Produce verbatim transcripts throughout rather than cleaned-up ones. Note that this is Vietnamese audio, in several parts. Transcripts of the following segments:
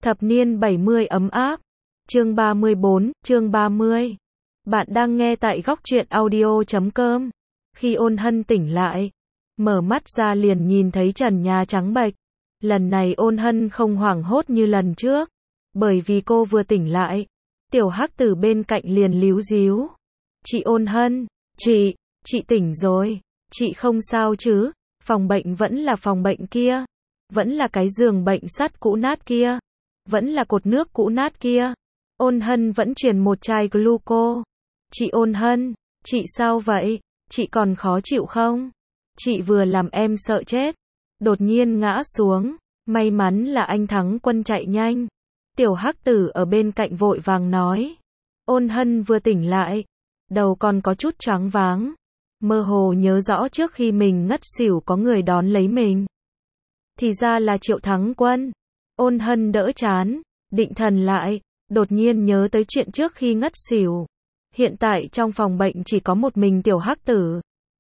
Thập niên bảy mươi ấm áp. Chương ba mươi bốn, chương ba mươi. Bạn đang nghe tại góc truyện audio chấm com. Khi Ôn Hân tỉnh lại, mở mắt ra liền nhìn thấy trần nhà trắng bệch. Lần này Ôn Hân không hoảng hốt như lần trước, bởi vì cô vừa tỉnh lại. Tiểu Hắc từ bên cạnh liền líu díu. Chị Ôn Hân, chị, chị tỉnh rồi, chị không sao chứ, phòng bệnh vẫn là phòng bệnh kia, vẫn là cái giường bệnh sắt cũ nát kia, vẫn là cột nước cũ nát kia. Ôn Hân vẫn truyền một chai gluco. Chị Ôn Hân, chị sao vậy? Chị còn khó chịu không? Chị vừa làm em sợ chết. Đột nhiên ngã xuống. May mắn là anh Thắng Quân chạy nhanh. Tiểu Hắc Tử ở bên cạnh vội vàng nói. Ôn Hân vừa tỉnh lại, đầu còn có chút choáng váng. Mơ hồ nhớ rõ trước khi mình ngất xỉu có người đón lấy mình. Thì ra là Triệu Thắng Quân. Ôn Hân đỡ chán, định thần lại, đột nhiên nhớ tới chuyện trước khi ngất xỉu. Hiện tại trong phòng bệnh chỉ có một mình Tiểu Hắc Tử.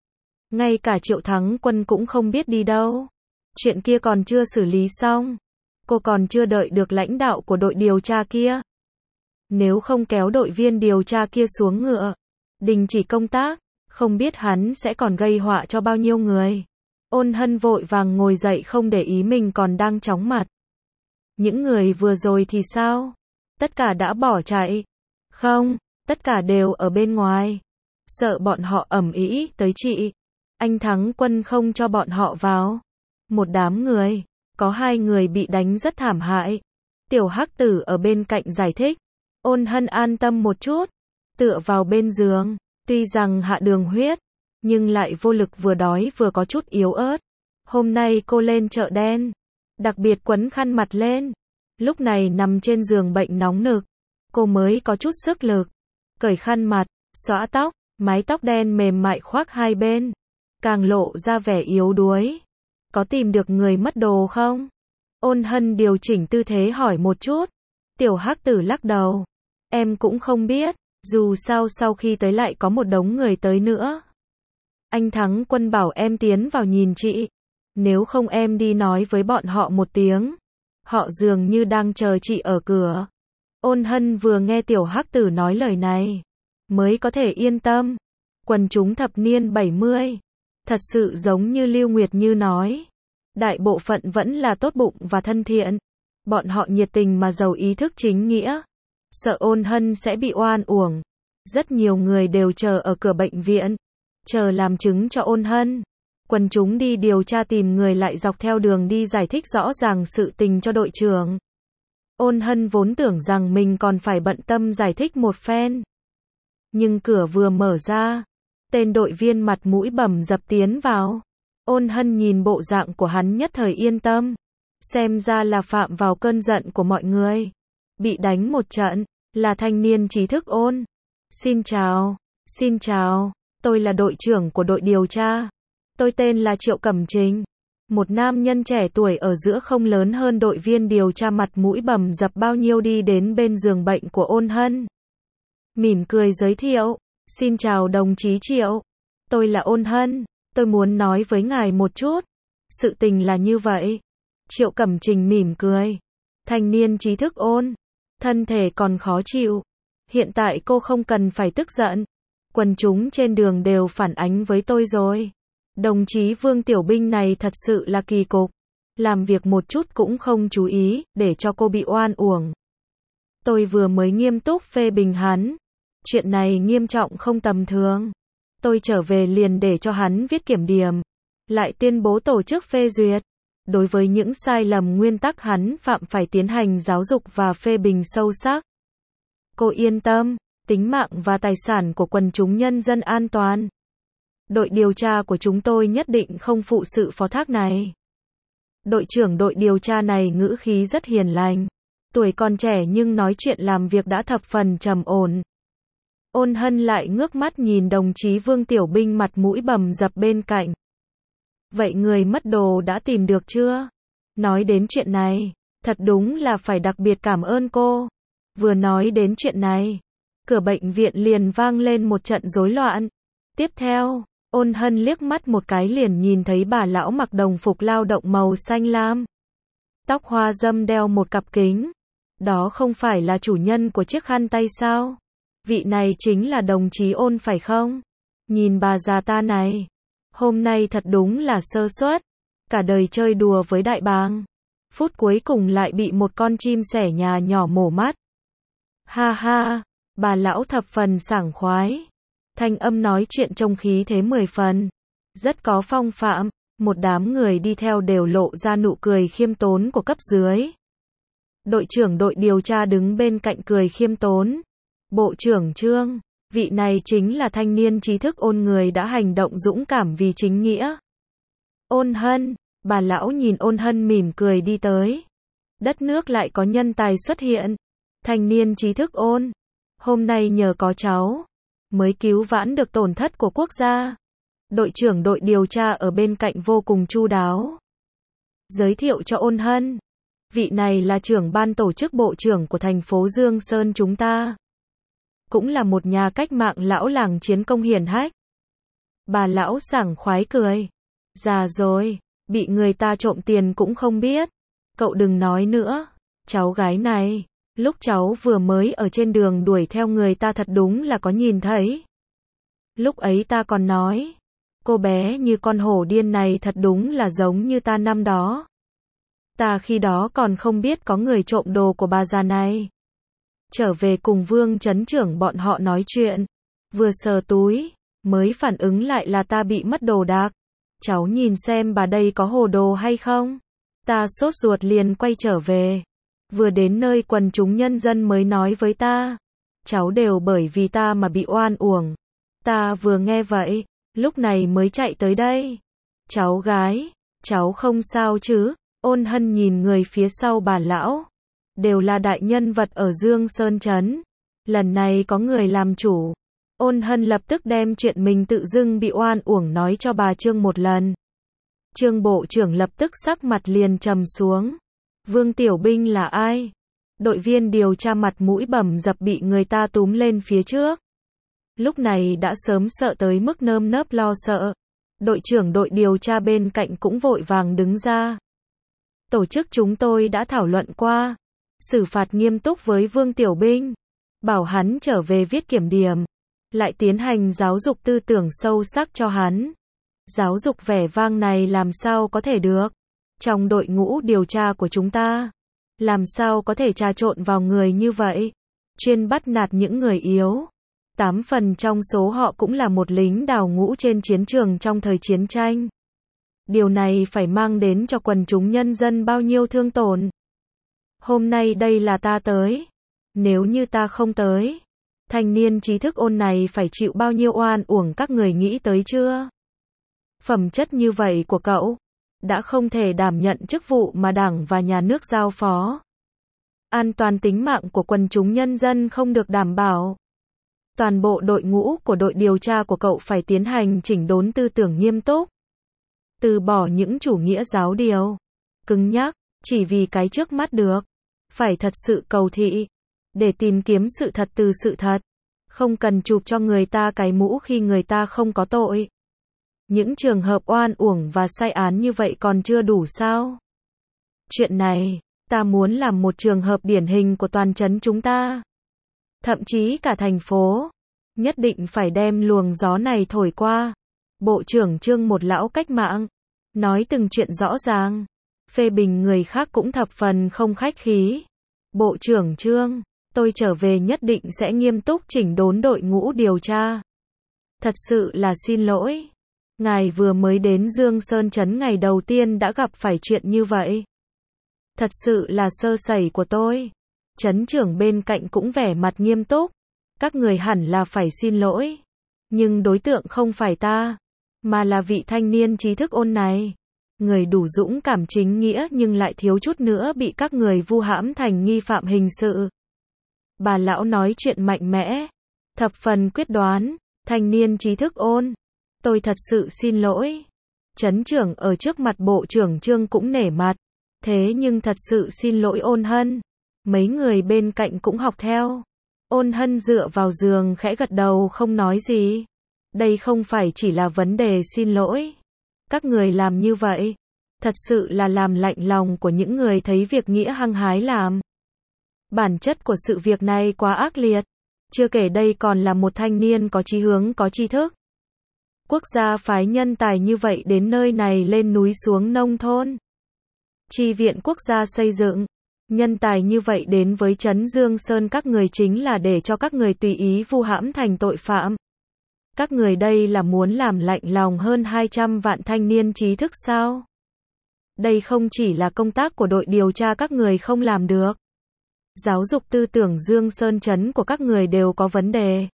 Ngay cả Triệu Thắng Quân cũng không biết đi đâu. Chuyện kia còn chưa xử lý xong. Cô còn chưa đợi được lãnh đạo của đội điều tra kia. Nếu không kéo đội viên điều tra kia xuống ngựa, đình chỉ công tác, không biết hắn sẽ còn gây họa cho bao nhiêu người. Ôn Hân vội vàng ngồi dậy không để ý mình còn đang chóng mặt. Những người vừa rồi thì sao? Tất cả đã bỏ chạy. Không, tất cả đều ở bên ngoài. Sợ bọn họ ầm ĩ tới chị. Anh Thắng Quân không cho bọn họ vào. Một đám người, có hai người bị đánh rất thảm hại. Tiểu Hắc Tử ở bên cạnh giải thích. Ôn Hân an tâm một chút, tựa vào bên giường, tuy rằng hạ đường huyết, nhưng lại vô lực vừa đói vừa có chút yếu ớt. Hôm nay cô lên chợ đen, đặc biệt quấn khăn mặt lên. Lúc này nằm trên giường bệnh nóng nực, cô mới có chút sức lực. Cởi khăn mặt, xõa tóc, mái tóc đen mềm mại khoác hai bên, càng lộ ra vẻ yếu đuối. Có tìm được người mất đồ không? Ôn Hân điều chỉnh tư thế hỏi một chút. Tiểu Hắc Tử lắc đầu. Em cũng không biết, dù sao sau khi tới lại có một đống người tới nữa. Anh Thắng Quân bảo em tiến vào nhìn chị. Nếu không em đi nói với bọn họ một tiếng. Họ dường như đang chờ chị ở cửa. Ôn Hân vừa nghe Tiểu Hắc Tử nói lời này, mới có thể yên tâm. Quần chúng thập niên bảy mươi, thật sự giống như Lưu Nguyệt Như nói. Đại bộ phận vẫn là tốt bụng và thân thiện. Bọn họ nhiệt tình mà giàu ý thức chính nghĩa. Sợ Ôn Hân sẽ bị oan uổng. Rất nhiều người đều chờ ở cửa bệnh viện, chờ làm chứng cho Ôn Hân. Quần chúng đi điều tra tìm người lại dọc theo đường đi giải thích rõ ràng sự tình cho đội trưởng. Ôn Hân vốn tưởng rằng mình còn phải bận tâm giải thích một phen. Nhưng cửa vừa mở ra, tên đội viên mặt mũi bầm dập tiến vào. Ôn Hân nhìn bộ dạng của hắn nhất thời yên tâm. Xem ra là phạm vào cơn giận của mọi người. Bị đánh một trận, là thanh niên trí thức Ôn. Xin chào, xin chào, tôi là đội trưởng của đội điều tra. Tôi tên là Triệu Cẩm Trình. Một nam nhân trẻ tuổi ở giữa không lớn hơn đội viên điều tra mặt mũi bầm dập bao nhiêu đi đến bên giường bệnh của Ôn Hân. Mỉm cười giới thiệu. Xin chào đồng chí Triệu. Tôi là Ôn Hân. Tôi muốn nói với ngài một chút. Sự tình là như vậy. Triệu Cẩm Trình mỉm cười. Thanh niên trí thức Ôn. Thân thể còn khó chịu. Hiện tại cô không cần phải tức giận. Quần chúng trên đường đều phản ánh với tôi rồi. Đồng chí Vương Tiểu Binh này thật sự là kỳ cục. Làm việc một chút cũng không chú ý, để cho cô bị oan uổng. Tôi vừa mới nghiêm túc phê bình hắn. Chuyện này nghiêm trọng không tầm thường. Tôi trở về liền để cho hắn viết kiểm điểm. Lại tuyên bố tổ chức phê duyệt. Đối với những sai lầm nguyên tắc hắn phạm phải tiến hành giáo dục và phê bình sâu sắc. Cô yên tâm, tính mạng và tài sản của quần chúng nhân dân an toàn. Đội điều tra của chúng tôi nhất định không phụ sự phó thác này. Đội trưởng đội điều tra này ngữ khí rất hiền lành. Tuổi còn trẻ nhưng nói chuyện làm việc đã thập phần trầm ổn. Ôn Hân lại ngước mắt nhìn đồng chí Vương Tiểu Binh mặt mũi bầm dập bên cạnh. Vậy người mất đồ đã tìm được chưa? Nói đến chuyện này, thật đúng là phải đặc biệt cảm ơn cô. Vừa nói đến chuyện này, cửa bệnh viện liền vang lên một trận rối loạn. Tiếp theo, Ôn Hân liếc mắt một cái liền nhìn thấy bà lão mặc đồng phục lao động màu xanh lam. Tóc hoa râm đeo một cặp kính. Đó không phải là chủ nhân của chiếc khăn tay sao? Vị này chính là đồng chí Ôn phải không? Nhìn bà già ta này. Hôm nay thật đúng là sơ suất. Cả đời chơi đùa với đại bàng. Phút cuối cùng lại bị một con chim sẻ nhà nhỏ mổ mắt. Ha ha, bà lão thập phần sảng khoái. Thanh âm nói chuyện trông khí thế mười phần. Rất có phong phạm. Một đám người đi theo đều lộ ra nụ cười khiêm tốn của cấp dưới. Đội trưởng đội điều tra đứng bên cạnh cười khiêm tốn. Bộ trưởng Trương, vị này chính là thanh niên trí thức Ôn, người đã hành động dũng cảm vì chính nghĩa. Ôn Hân, bà lão nhìn Ôn Hân mỉm cười đi tới. Đất nước lại có nhân tài xuất hiện. Thanh niên trí thức Ôn, hôm nay nhờ có cháu, mới cứu vãn được tổn thất của quốc gia. Đội trưởng đội điều tra ở bên cạnh vô cùng chu đáo. Giới thiệu cho Ôn Hân. Vị này là trưởng ban tổ chức bộ trưởng của thành phố Dương Sơn chúng ta. Cũng là một nhà cách mạng lão làng chiến công hiển hách. Bà lão sảng khoái cười. Già rồi, bị người ta trộm tiền cũng không biết. Cậu đừng nói nữa. Cháu gái này, lúc cháu vừa mới ở trên đường đuổi theo người ta thật đúng là có nhìn thấy. Lúc ấy ta còn nói, cô bé như con hổ điên này thật đúng là giống như ta năm đó. Ta khi đó còn không biết có người trộm đồ của bà già này. Trở về cùng Vương Trấn trưởng bọn họ nói chuyện. Vừa sờ túi, mới phản ứng lại là ta bị mất đồ đạc. Cháu nhìn xem bà đây có hồ đồ hay không? Ta sốt ruột liền quay trở về. Vừa đến nơi quần chúng nhân dân mới nói với ta. Cháu đều bởi vì ta mà bị oan uổng. Ta vừa nghe vậy, lúc này mới chạy tới đây. Cháu gái, cháu không sao chứ? Ôn Hân nhìn người phía sau bà lão. Đều là đại nhân vật ở Dương Sơn Trấn. Lần này có người làm chủ. Ôn Hân lập tức đem chuyện mình tự dưng bị oan uổng nói cho bà Trương một lần. Trương bộ trưởng lập tức sắc mặt liền trầm xuống. Vương Tiểu Binh là ai? Đội viên điều tra mặt mũi bầm dập bị người ta túm lên phía trước. Lúc này đã sớm sợ tới mức nơm nớp lo sợ. Đội trưởng đội điều tra bên cạnh cũng vội vàng đứng ra. Tổ chức chúng tôi đã thảo luận qua. Xử phạt nghiêm túc với Vương Tiểu Binh. Bảo hắn trở về viết kiểm điểm. Lại tiến hành giáo dục tư tưởng sâu sắc cho hắn. Giáo dục vẻ vang này làm sao có thể được. Trong đội ngũ điều tra của chúng ta, làm sao có thể trà trộn vào người như vậy. Chuyên bắt nạt những người yếu. Tám phần trong số họ cũng là một lính đào ngũ trên chiến trường trong thời chiến tranh. Điều này phải mang đến cho quần chúng nhân dân bao nhiêu thương tổn. Hôm nay đây là ta tới. Nếu như ta không tới, thanh niên trí thức Ôn này phải chịu bao nhiêu oan uổng, các người nghĩ tới chưa? Phẩm chất như vậy của cậu, đã không thể đảm nhận chức vụ mà Đảng và Nhà nước giao phó. An toàn tính mạng của quần chúng nhân dân không được đảm bảo. Toàn bộ đội ngũ của đội điều tra của cậu phải tiến hành chỉnh đốn tư tưởng nghiêm túc. Từ bỏ những chủ nghĩa giáo điều, cứng nhắc, chỉ vì cái trước mắt được. Phải thật sự cầu thị, để tìm kiếm sự thật từ sự thật. Không cần chụp cho người ta cái mũ khi người ta không có tội. Những trường hợp oan uổng và sai án như vậy còn chưa đủ sao? Chuyện này, ta muốn làm một trường hợp điển hình của toàn trấn chúng ta. Thậm chí cả thành phố. Nhất định phải đem luồng gió này thổi qua. Bộ trưởng Trương một lão cách mạng. Nói từng chuyện rõ ràng. Phê bình người khác cũng thập phần không khách khí. Bộ trưởng Trương, tôi trở về nhất định sẽ nghiêm túc chỉnh đốn đội ngũ điều tra. Thật sự là xin lỗi. Ngài vừa mới đến Dương Sơn Trấn ngày đầu tiên đã gặp phải chuyện như vậy. Thật sự là sơ sẩy của tôi. Trấn trưởng bên cạnh cũng vẻ mặt nghiêm túc. Các người hẳn là phải xin lỗi. Nhưng đối tượng không phải ta, mà là vị thanh niên trí thức Ôn này. Người đủ dũng cảm chính nghĩa nhưng lại thiếu chút nữa bị các người vu hãm thành nghi phạm hình sự. Bà lão nói chuyện mạnh mẽ, thập phần quyết đoán. Thanh niên trí thức Ôn, tôi thật sự xin lỗi. Trấn trưởng ở trước mặt bộ trưởng Trương cũng nể mặt. Thế nhưng thật sự xin lỗi Ôn Hân. Mấy người bên cạnh cũng học theo. Ôn Hân dựa vào giường khẽ gật đầu không nói gì. Đây không phải chỉ là vấn đề xin lỗi. Các người làm như vậy, thật sự là làm lạnh lòng của những người thấy việc nghĩa hăng hái làm. Bản chất của sự việc này quá ác liệt. Chưa kể đây còn là một thanh niên có chí hướng có tri thức. Quốc gia phái nhân tài như vậy đến nơi này lên núi xuống nông thôn. Chi viện quốc gia xây dựng. Nhân tài như vậy đến với Trấn Dương Sơn các người chính là để cho các người tùy ý vu hãm thành tội phạm. Các người đây là muốn làm lạnh lòng hơn hai trăm vạn thanh niên trí thức sao? Đây không chỉ là công tác của đội điều tra các người không làm được. Giáo dục tư tưởng Dương Sơn Trấn của các người đều có vấn đề.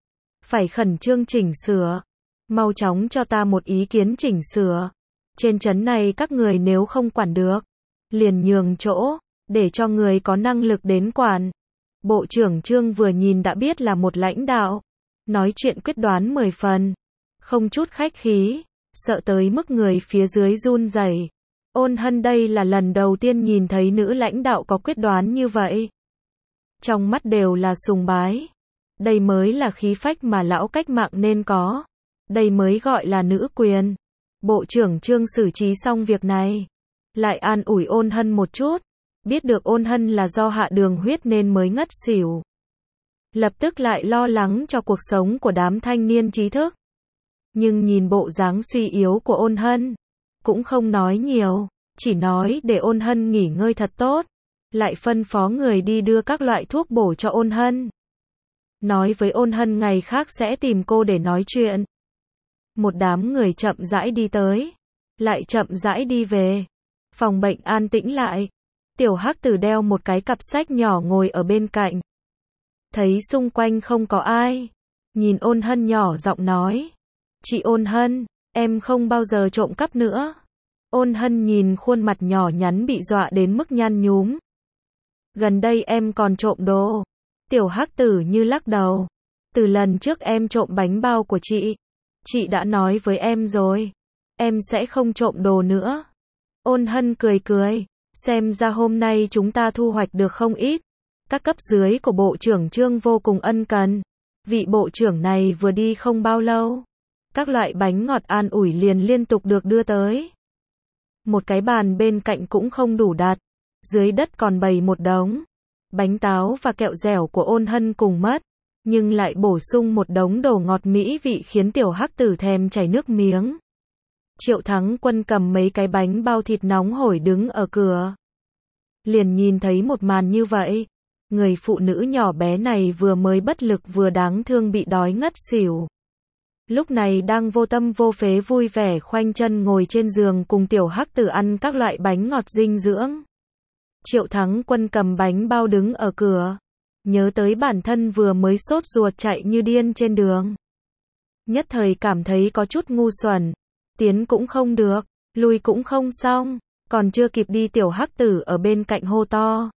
Phải khẩn trương chỉnh sửa. Mau chóng cho ta một ý kiến chỉnh sửa. Trên trấn này các người nếu không quản được, liền nhường chỗ, để cho người có năng lực đến quản. Bộ trưởng Trương vừa nhìn đã biết là một lãnh đạo. Nói chuyện quyết đoán mười phần. Không chút khách khí, sợ tới mức người phía dưới run rẩy. Ôn Hân đây là lần đầu tiên nhìn thấy nữ lãnh đạo có quyết đoán như vậy. Trong mắt đều là sùng bái. Đây mới là khí phách mà lão cách mạng nên có. Đây mới gọi là nữ quyền. Bộ trưởng Trương xử trí xong việc này. Lại an ủi Ôn Hân một chút. Biết được Ôn Hân là do hạ đường huyết nên mới ngất xỉu. Lập tức lại lo lắng cho cuộc sống của đám thanh niên trí thức. Nhưng nhìn bộ dáng suy yếu của Ôn Hân, cũng không nói nhiều, chỉ nói để Ôn Hân nghỉ ngơi thật tốt, lại phân phó người đi đưa các loại thuốc bổ cho Ôn Hân. Nói với Ôn Hân ngày khác sẽ tìm cô để nói chuyện. Một đám người chậm rãi đi tới, lại chậm rãi đi về. Phòng bệnh an tĩnh lại. Tiểu Hắc Tử đeo một cái cặp sách nhỏ ngồi ở bên cạnh. Thấy xung quanh không có ai, nhìn Ôn Hân nhỏ giọng nói. Chị Ôn Hân, em không bao giờ trộm cắp nữa. Ôn Hân nhìn khuôn mặt nhỏ nhắn bị dọa đến mức nhăn nhúm. Gần đây em còn trộm đồ. Tiểu Hắc Tử như lắc đầu. Từ lần trước em trộm bánh bao của chị, chị đã nói với em rồi. Em sẽ không trộm đồ nữa. Ôn Hân cười cười. Xem ra hôm nay chúng ta thu hoạch được không ít. Các cấp dưới của Bộ trưởng Trương vô cùng ân cần. Vị bộ trưởng này vừa đi không bao lâu. Các loại bánh ngọt an ủi liền liên tục được đưa tới. Một cái bàn bên cạnh cũng không đủ đặt. Dưới đất còn bày một đống. Bánh táo và kẹo dẻo của Ôn Hân cùng mất. Nhưng lại bổ sung một đống đồ ngọt mỹ vị khiến Tiểu Hắc Tử thèm chảy nước miếng. Triệu Thắng Quân cầm mấy cái bánh bao thịt nóng hổi đứng ở cửa. Liền nhìn thấy một màn như vậy. Người phụ nữ nhỏ bé này vừa mới bất lực vừa đáng thương bị đói ngất xỉu. Lúc này đang vô tâm vô phế vui vẻ khoanh chân ngồi trên giường cùng Tiểu Hắc Tử ăn các loại bánh ngọt dinh dưỡng. Triệu Thắng Quân cầm bánh bao đứng ở cửa. Nhớ tới bản thân vừa mới sốt ruột chạy như điên trên đường. Nhất thời cảm thấy có chút ngu xuẩn. Tiến cũng không được, lui cũng không xong. Còn chưa kịp đi Tiểu Hắc Tử ở bên cạnh hô to.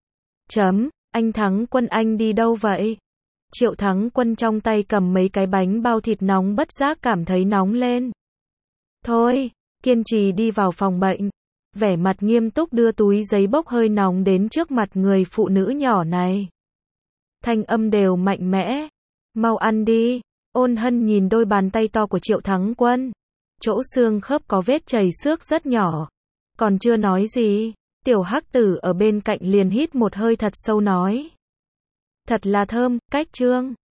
Chấm, anh Thắng Quân anh đi đâu vậy? Triệu Thắng Quân trong tay cầm mấy cái bánh bao thịt nóng bất giác cảm thấy nóng lên. Thôi, kiên trì đi vào phòng bệnh. Vẻ mặt nghiêm túc đưa túi giấy bốc hơi nóng đến trước mặt người phụ nữ nhỏ này. Thanh âm đều mạnh mẽ. Mau ăn đi. Ôn Hân nhìn đôi bàn tay to của Triệu Thắng Quân. Chỗ xương khớp có vết chảy xước rất nhỏ. Còn chưa nói gì, Tiểu Hắc Tử ở bên cạnh liền hít một hơi thật sâu nói. Thật là thơm, cách Trương.